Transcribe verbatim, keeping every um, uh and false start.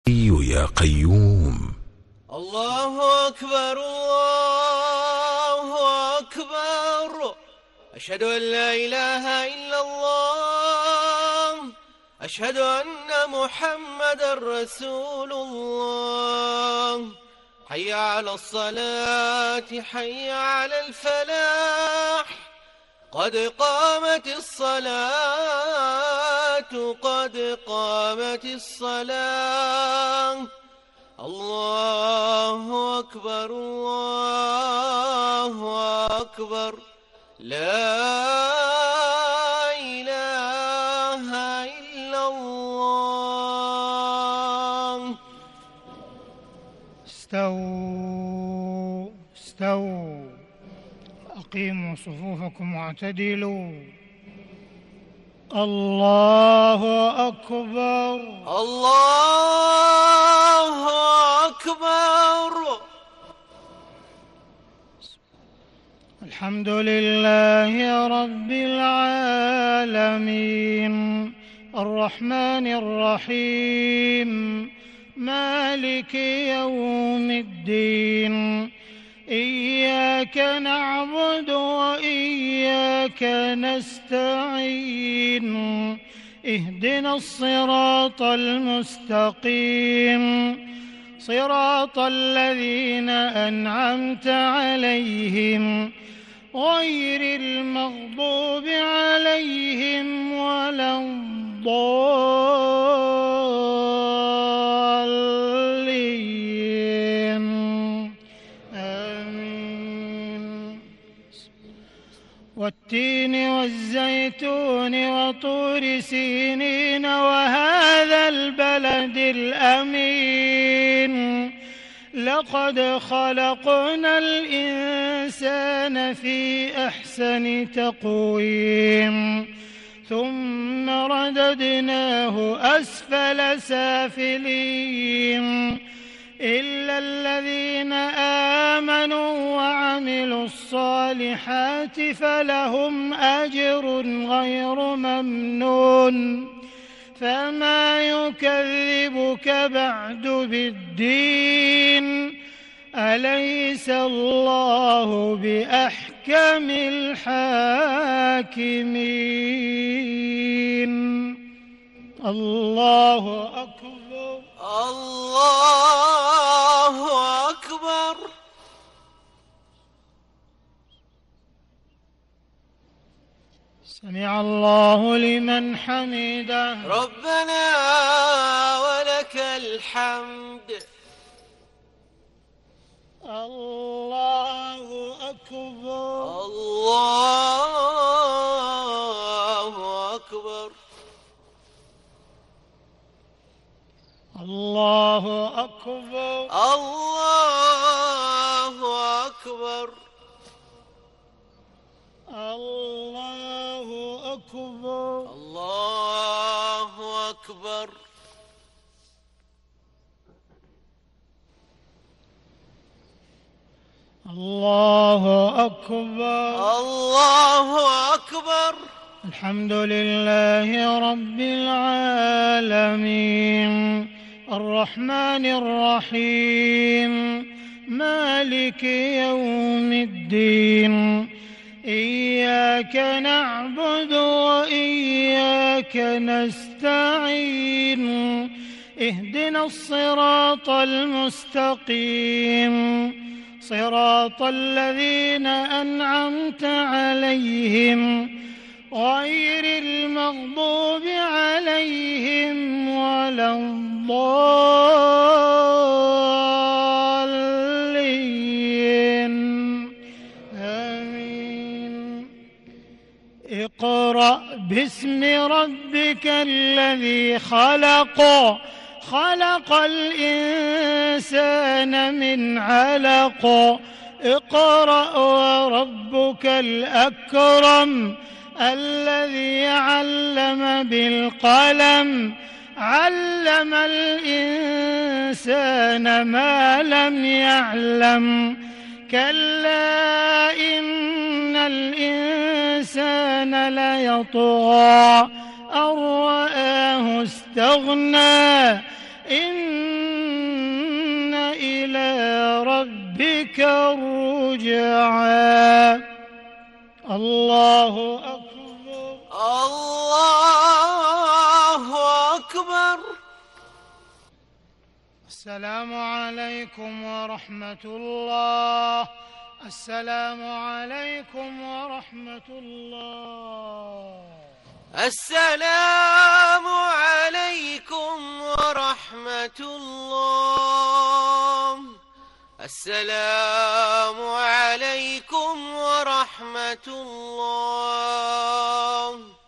يا قيوم. الله أكبر الله أكبر، أشهد أن لا إله إلا الله، أشهد أن محمدا رسول الله. حي على الصلاة حي على الفلاح، قد قامت الصلاة قد قامت الصلاة. الله أكبر الله أكبر، لا إله إلا الله. استووا استووا، أقيموا صفوفكم واعتدلوا. الله أكبر الله أكبر. الحمد لله رب العالمين، الرحمن الرحيم، مالك يوم الدين. إياك نعبد وإياك نستعين، اهدنا الصراط المستقيم، صراط الذين أنعمت عليهم غير المغضوب عليهم ولا الضالين، آمين. والتين والزيتون وطور سينين وهذا البلد الأمين، لقد خلقنا الإنسان في أحسن تقويم، ثم رددناه أسفل سافلين، إلا الذين آمنوا وعملوا الصالحات فلهم أجر غير ممنون. فما يكذبك بعد بالدين، أليس الله بأحكم الحاكمين. الله أكبر الله أكبر. سمع الله لمن حمده. ربنا ولك الحمد. الله أكبر الله أكبر. الله أكبر الله أكبر. الله أكبر الله أكبر. الله أكبر الله أكبر. الحمد لله رب العالمين، الرحمن الرحيم، مالك يوم الدين. إياك نعبد وإياك نستعين، اهدنا الصراط المستقيم، صراط الذين أنعمت عليهم غير المغضوب عليهم ولا الضالين، آمين. اقرأ باسم ربك الذي خلق، خلق الإنسان من علق، اقرأ وربك الأكرم الذي علم بالقلم، علم الإنسان ما لم يعلم، كلا إن الإنسان ليطغى أن رآه استغنى، إن ربك الرجعى. الله أكبر. الله أكبر. السلام عليكم ورحمة الله. السلام عليكم ورحمة الله. السلام عليكم ورحمة الله. السلام عليكم ورحمة الله.